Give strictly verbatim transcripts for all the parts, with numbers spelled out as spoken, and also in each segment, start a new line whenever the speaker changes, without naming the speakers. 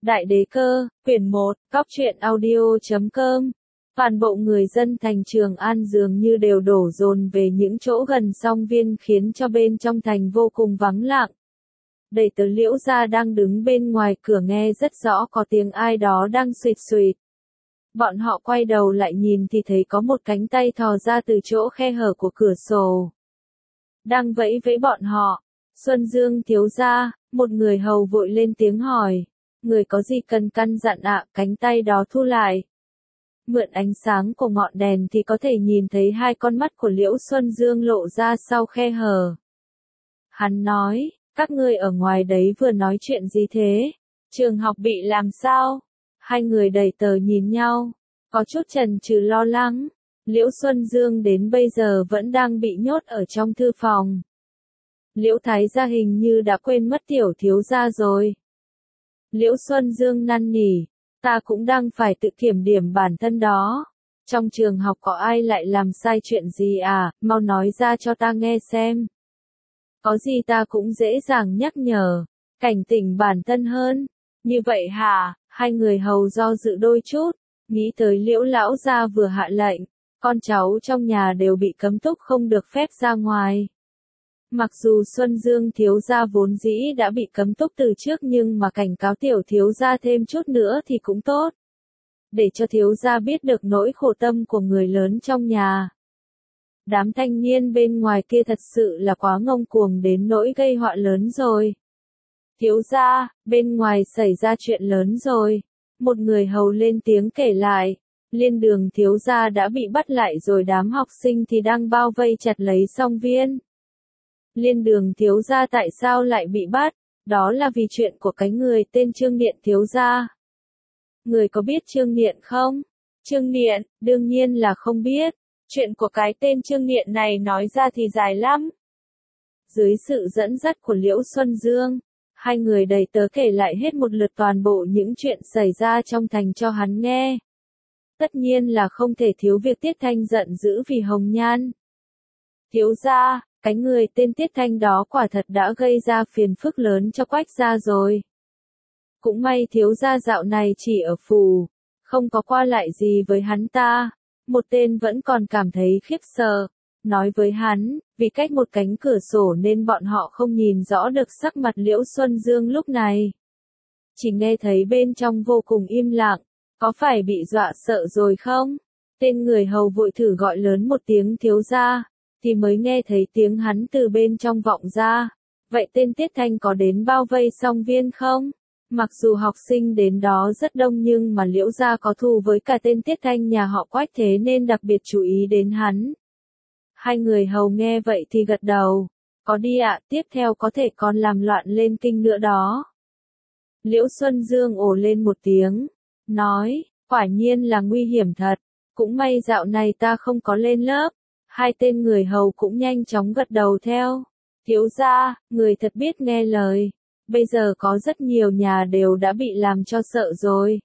Đại đế cơ, quyển một, cóc truyện audio chấm com. Toàn bộ người dân thành Trường An dường như đều đổ dồn về những chỗ gần Song Viên khiến cho bên trong thành vô cùng vắng lặng. Đầy tớ Liễu gia đang đứng bên ngoài cửa nghe rất rõ có tiếng ai đó đang suỵt suỵt. Bọn họ quay đầu lại nhìn thì thấy có một cánh tay thò ra từ chỗ khe hở của cửa sổ. Đang vẫy vẫy bọn họ. Xuân Dương thiếu gia, một người hầu vội lên tiếng hỏi. Người có gì cần căn dặn ạ? Cánh tay đó thu lại. Mượn ánh sáng của ngọn đèn thì có thể nhìn thấy hai con mắt của Liễu Xuân Dương lộ ra sau khe hở. Hắn nói, các ngươi ở ngoài đấy vừa nói chuyện gì thế? Trường học bị làm sao? Hai người đầy tớ nhìn nhau, có chút chần chừ lo lắng. Liễu Xuân Dương đến bây giờ vẫn đang bị nhốt ở trong thư phòng. Liễu Thái gia hình như đã quên mất tiểu thiếu gia rồi. Liễu Xuân Dương năn nỉ, ta cũng đang phải tự kiểm điểm bản thân đó. Trong trường học có ai lại làm sai chuyện gì à, mau nói ra cho ta nghe xem. Có gì ta cũng dễ dàng nhắc nhở, cảnh tỉnh bản thân hơn. Như vậy hả? Hai người hầu do dự đôi chút, nghĩ tới Liễu lão gia vừa hạ lệnh, con cháu trong nhà đều bị cấm túc không được phép ra ngoài. Mặc dù Xuân Dương thiếu gia vốn dĩ đã bị cấm túc từ trước nhưng mà cảnh cáo tiểu thiếu gia thêm chút nữa thì cũng tốt. Để cho thiếu gia biết được nỗi khổ tâm của người lớn trong nhà. Đám thanh niên bên ngoài kia thật sự là quá ngông cuồng đến nỗi gây họa lớn rồi. Thiếu gia, bên ngoài xảy ra chuyện lớn rồi. Một người hầu lên tiếng kể lại. Liên Đường thiếu gia đã bị bắt lại rồi, đám học sinh thì đang bao vây chặt lấy Song Viên. Liên Đường thiếu gia tại sao lại bị bắt? Đó là vì chuyện của cái người tên Trương Niệm thiếu gia. Người có biết Trương Niệm không? Trương Niệm, đương nhiên là không biết. Chuyện của cái tên Trương Niệm này nói ra thì dài lắm. Dưới sự dẫn dắt của Liễu Xuân Dương, hai người đầy tớ kể lại hết một lượt toàn bộ những chuyện xảy ra trong thành cho hắn nghe. Tất nhiên là không thể thiếu việc Tiết Thanh giận dữ vì Hồng Nhan. Thiếu gia, cái người tên Tiết Thanh đó quả thật đã gây ra phiền phức lớn cho Quách gia rồi. Cũng may thiếu gia dạo này chỉ ở phủ, không có qua lại gì với hắn ta. Một tên vẫn còn cảm thấy khiếp sợ, nói với hắn, vì cách một cánh cửa sổ nên bọn họ không nhìn rõ được sắc mặt Liễu Xuân Dương lúc này. Chỉ nghe thấy bên trong vô cùng im lặng, có phải bị dọa sợ rồi không? Tên người hầu vội thử gọi lớn một tiếng thiếu gia, thì mới nghe thấy tiếng hắn từ bên trong vọng ra. Vậy tên Tiết Thanh có đến bao vây Song Viên không? Mặc dù học sinh đến đó rất đông nhưng mà Liễu gia có thù với cả tên Tiết Thanh nhà họ Quách, thế nên đặc biệt chú ý đến hắn. Hai người hầu nghe vậy thì gật đầu. Có đi ạ, tiếp theo có thể còn làm loạn lên kinh nữa đó. Liễu Xuân Dương ồ lên một tiếng, nói, quả nhiên là nguy hiểm thật. Cũng may dạo này ta không có lên lớp. Hai tên người hầu cũng nhanh chóng gật đầu theo. Thiếu gia, người thật biết nghe lời. Bây giờ có rất nhiều nhà đều đã bị làm cho sợ rồi.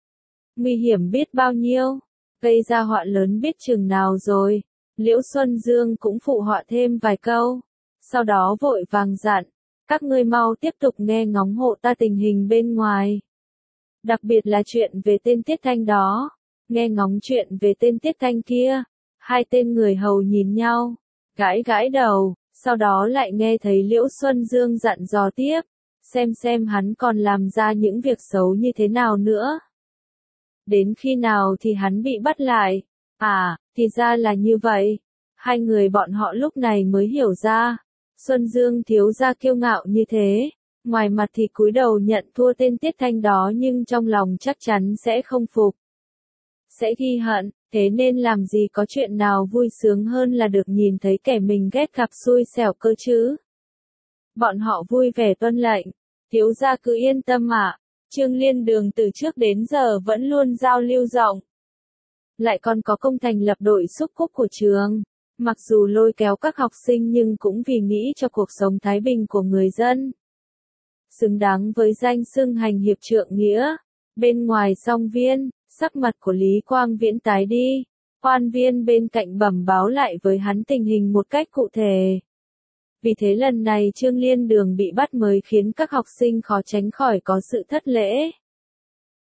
Nguy hiểm biết bao nhiêu, gây ra họa lớn biết chừng nào rồi. Liễu Xuân Dương cũng phụ họa thêm vài câu. Sau đó vội vàng dặn, các ngươi mau tiếp tục nghe ngóng hộ ta tình hình bên ngoài. Đặc biệt là chuyện về tên Tiết Thanh đó. Nghe ngóng chuyện về tên Tiết Thanh kia. Hai tên người hầu nhìn nhau, gãi gãi đầu, sau đó lại nghe thấy Liễu Xuân Dương dặn dò tiếp. Xem xem hắn còn làm ra những việc xấu như thế nào nữa. Đến khi nào thì hắn bị bắt lại? À, thì ra là như vậy. Hai người bọn họ lúc này mới hiểu ra. Xuân Dương thiếu gia kiêu ngạo như thế. Ngoài mặt thì cúi đầu nhận thua tên Tiết Thanh đó nhưng trong lòng chắc chắn sẽ không phục. Sẽ ghi hận, thế nên làm gì có chuyện nào vui sướng hơn là được nhìn thấy kẻ mình ghét gặp xui xẻo cơ chứ. Bọn họ vui vẻ tuân lệnh. Thiếu gia cứ yên tâm ạ. Trương Liên Đường từ trước đến giờ vẫn luôn giao lưu rộng. Lại còn có công thành lập đội xúc cúc của trường. Mặc dù lôi kéo các học sinh nhưng cũng vì nghĩ cho cuộc sống thái bình của người dân. Xứng đáng với danh xưng hành hiệp trượng nghĩa. Bên ngoài Song Viên, sắc mặt của Lý Quang Viễn tái đi. Quan viên bên cạnh bẩm báo lại với hắn tình hình một cách cụ thể. Vì thế lần này Trương Liên Đường bị bắt mới khiến các học sinh khó tránh khỏi có sự thất lễ.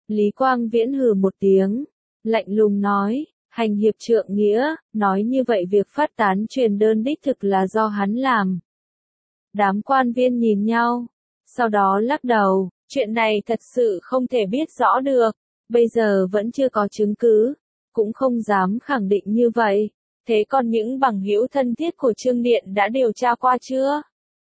Lý Quang Viễn hừ một tiếng, lạnh lùng nói, hành hiệp trượng nghĩa, nói như vậy việc phát tán truyền đơn đích thực là do hắn làm. Đám quan viên nhìn nhau, sau đó lắc đầu, chuyện này thật sự không thể biết rõ được, bây giờ vẫn chưa có chứng cứ, cũng không dám khẳng định như vậy. Thế còn những bằng hữu thân thiết của Trương Điện đã điều tra qua chưa?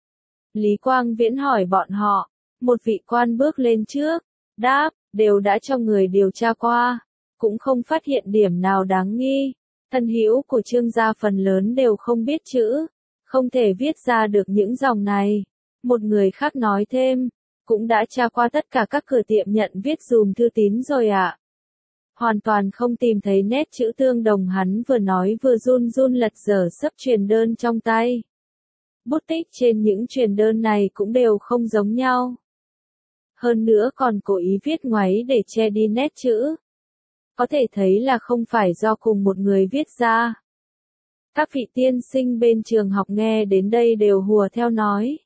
Lý Quang Viễn hỏi bọn họ, một vị quan bước lên trước, đáp, đều đã cho người điều tra qua, cũng không phát hiện điểm nào đáng nghi. Thân hữu của Trương gia phần lớn đều không biết chữ, không thể viết ra được những dòng này. Một người khác nói thêm, cũng đã tra qua tất cả các cửa tiệm nhận viết dùm thư tín rồi ạ. Hoàn toàn không tìm thấy nét chữ tương đồng, hắn vừa nói vừa run run lật dở sấp truyền đơn trong tay. Bút tích trên những truyền đơn này cũng đều không giống nhau. Hơn nữa còn cố ý viết ngoáy để che đi nét chữ. Có thể thấy là không phải do cùng một người viết ra. Các vị tiên sinh bên trường học nghe đến đây đều hùa theo nói.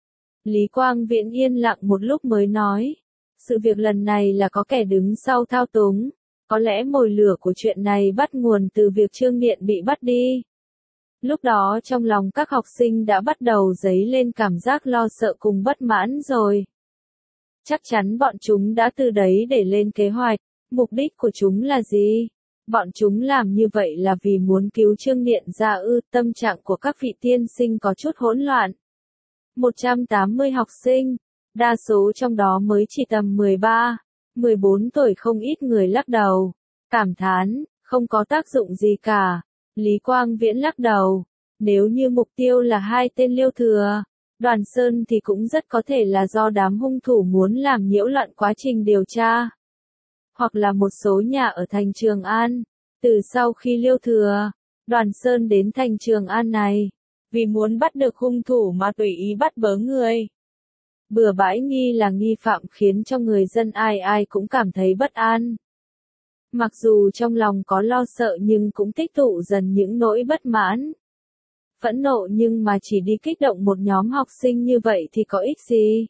Lý Quang Viễn yên lặng một lúc mới nói, sự việc lần này là có kẻ đứng sau thao túng, có lẽ mồi lửa của chuyện này bắt nguồn từ việc Trương Điện bị bắt đi. Lúc đó trong lòng các học sinh đã bắt đầu dấy lên cảm giác lo sợ cùng bất mãn rồi. Chắc chắn bọn chúng đã từ đấy để lên kế hoạch, mục đích của chúng là gì? Bọn chúng làm như vậy là vì muốn cứu Trương Điện ra ư? Tâm trạng của các vị tiên sinh có chút hỗn loạn. một trăm tám mươi học sinh, đa số trong đó mới chỉ tầm mười ba, mười bốn tuổi, không ít người lắc đầu, cảm thán, không có tác dụng gì cả. Lý Quang Viễn lắc đầu, nếu như mục tiêu là hai tên Liêu Thừa, Đoàn Sơn thì cũng rất có thể là do đám hung thủ muốn làm nhiễu loạn quá trình điều tra. Hoặc là một số nhà ở thành Trường An, từ sau khi Liêu Thừa, Đoàn Sơn đến thành Trường An này, vì muốn bắt được hung thủ mà tùy ý bắt bớ người. Bừa bãi nghi là nghi phạm khiến cho người dân ai ai cũng cảm thấy bất an. Mặc dù trong lòng có lo sợ nhưng cũng tích tụ dần những nỗi bất mãn. Phẫn nộ nhưng mà chỉ đi kích động một nhóm học sinh như vậy thì có ích gì?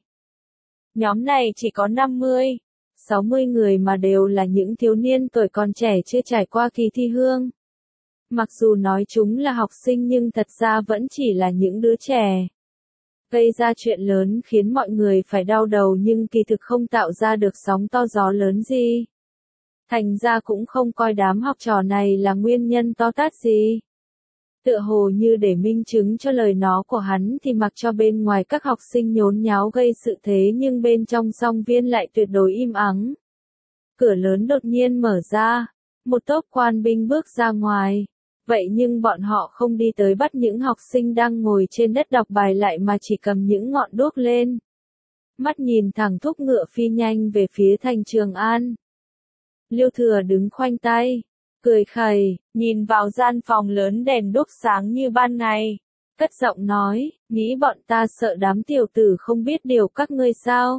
Nhóm này chỉ có năm mươi, sáu mươi người mà đều là những thiếu niên tuổi còn trẻ chưa trải qua kỳ thi hương. Mặc dù nói chúng là học sinh nhưng thật ra vẫn chỉ là những đứa trẻ. Gây ra chuyện lớn khiến mọi người phải đau đầu nhưng kỳ thực không tạo ra được sóng to gió lớn gì. Thành ra cũng không coi đám học trò này là nguyên nhân to tát gì. Tựa hồ như để minh chứng cho lời nói của hắn thì mặc cho bên ngoài các học sinh nhốn nháo gây sự thế nhưng bên trong song viên lại tuyệt đối im ắng. Cửa lớn đột nhiên mở ra, một tốp quan binh bước ra ngoài. Vậy nhưng bọn họ không đi tới bắt những học sinh đang ngồi trên đất đọc bài lại mà chỉ cầm những ngọn đuốc lên. Mắt nhìn thẳng thúc ngựa phi nhanh về phía thành Trường An. Liêu Thừa đứng khoanh tay, cười khẩy, nhìn vào gian phòng lớn đèn đuốc sáng như ban ngày. Cất giọng nói, nghĩ bọn ta sợ đám tiểu tử không biết điều các ngươi sao?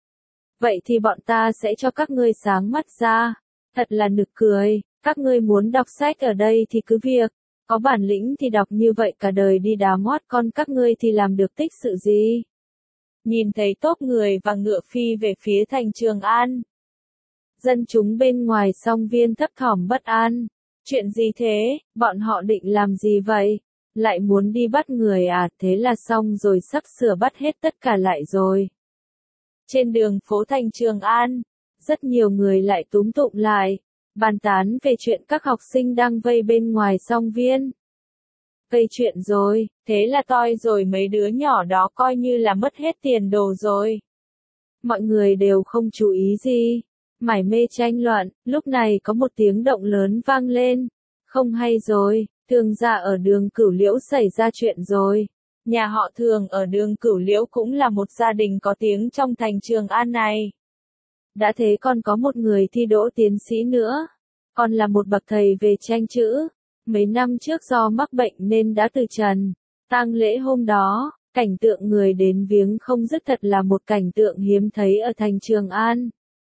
Vậy thì bọn ta sẽ cho các ngươi sáng mắt ra. Thật là nực cười. Các ngươi muốn đọc sách ở đây thì cứ việc, có bản lĩnh thì đọc như vậy cả đời đi đá mót con các ngươi thì làm được tích sự gì. Nhìn thấy tốp người và ngựa phi về phía thành Trường An. Dân chúng bên ngoài song viên thấp thỏm bất an. Chuyện gì thế, bọn họ định làm gì vậy? Lại muốn đi bắt người à? Thế là xong rồi, sắp sửa bắt hết tất cả lại rồi. Trên đường phố thành Trường An, rất nhiều người lại túm tụm lại. Bàn tán về chuyện các học sinh đang vây bên ngoài song viên. Gây chuyện rồi, thế là toi rồi, mấy đứa nhỏ đó coi như là mất hết tiền đồ rồi. Mọi người đều không chú ý gì, mải mê tranh luận, lúc này có một tiếng động lớn vang lên. Không hay rồi, Thường gia ở đường Cửu Liễu xảy ra chuyện rồi. Nhà họ Thường ở đường Cửu Liễu cũng là một gia đình có tiếng trong thành Trường An này. Đã thế còn có một người thi đỗ tiến sĩ nữa, còn là một bậc thầy về tranh chữ. Mấy năm trước do mắc bệnh nên đã từ trần. Tang lễ hôm đó, cảnh tượng người đến viếng không dứt, thật là một cảnh tượng hiếm thấy ở thành Trường An.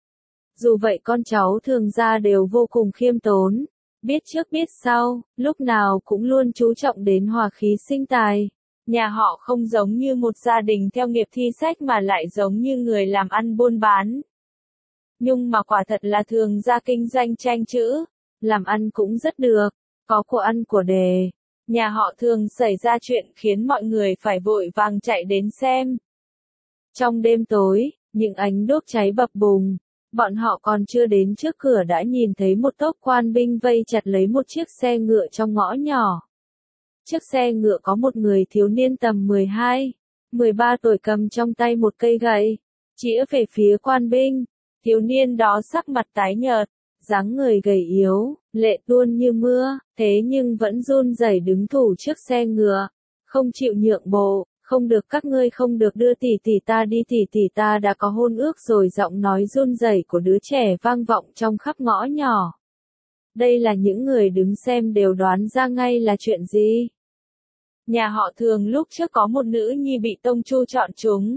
Dù vậy con cháu Thường gia đều vô cùng khiêm tốn, biết trước biết sau, lúc nào cũng luôn chú trọng đến hòa khí sinh tài. Nhà họ không giống như một gia đình theo nghiệp thi sách mà lại giống như người làm ăn buôn bán. nhưng mà quả thật là thường gia kinh doanh tranh chữ, làm ăn cũng rất được, có của ăn của đề. Nhà họ thường xảy ra chuyện khiến mọi người phải vội vàng chạy đến xem. Trong đêm tối, những ánh đuốc cháy bập bùng, bọn họ còn chưa đến trước cửa đã nhìn thấy một tốp quan binh vây chặt lấy một chiếc xe ngựa trong ngõ nhỏ. Chiếc xe ngựa có một người thiếu niên tầm mười hai, mười ba tuổi cầm trong tay một cây gậy, chĩa về phía quan binh. Thiếu niên đó sắc mặt tái nhợt, dáng người gầy yếu, lệ tuôn như mưa, thế nhưng vẫn run rẩy đứng thủ trước xe ngựa, không chịu nhượng bộ. Không được, các ngươi không được đưa tỷ tỷ ta đi, tỷ tỷ ta đã có hôn ước rồi. Giọng nói run rẩy của đứa trẻ vang vọng trong khắp ngõ nhỏ. Đây là những người đứng xem đều đoán ra ngay là chuyện gì. Nhà họ Thường lúc trước có một nữ nhi bị Tông Chu chọn chúng.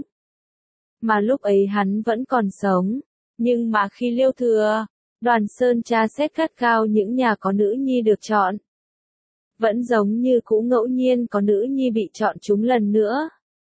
Mà lúc ấy hắn vẫn còn sống. Nhưng mà khi Liêu Thừa, Đoàn Sơn tra xét gắt gao những nhà có nữ nhi được chọn. Vẫn giống như cũ ngẫu nhiên có nữ nhi bị chọn chúng lần nữa.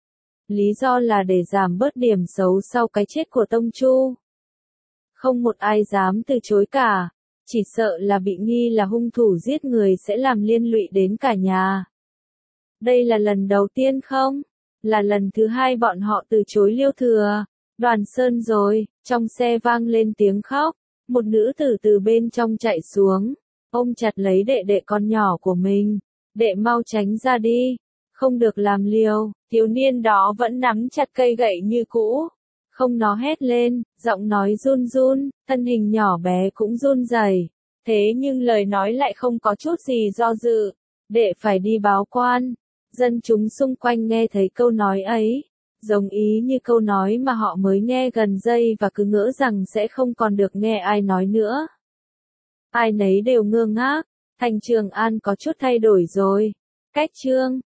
Lý do là để giảm bớt điểm xấu sau cái chết của Tông Chu. Không một ai dám từ chối cả, chỉ sợ là bị nghi là hung thủ giết người sẽ làm liên lụy đến cả nhà. Đây là lần đầu tiên không? Là lần thứ hai bọn họ từ chối Liêu Thừa, Đoàn Sơn rồi. Trong xe vang lên tiếng khóc, một nữ tử từ bên trong chạy xuống, ôm chặt lấy đệ đệ con nhỏ của mình. Đệ mau tránh ra đi, không được làm liều. Thiếu niên đó vẫn nắm chặt cây gậy như cũ, không nó hét lên, giọng nói run run, thân hình nhỏ bé cũng run rẩy. Thế nhưng lời nói lại không có chút gì do dự. Đệ phải đi báo quan. Dân chúng xung quanh nghe thấy câu nói ấy, giống ý như câu nói mà họ mới nghe gần giây và cứ ngỡ rằng sẽ không còn được nghe ai nói nữa. Ai nấy đều ngơ ngác, thành Trường An có chút thay đổi rồi. Cách Trương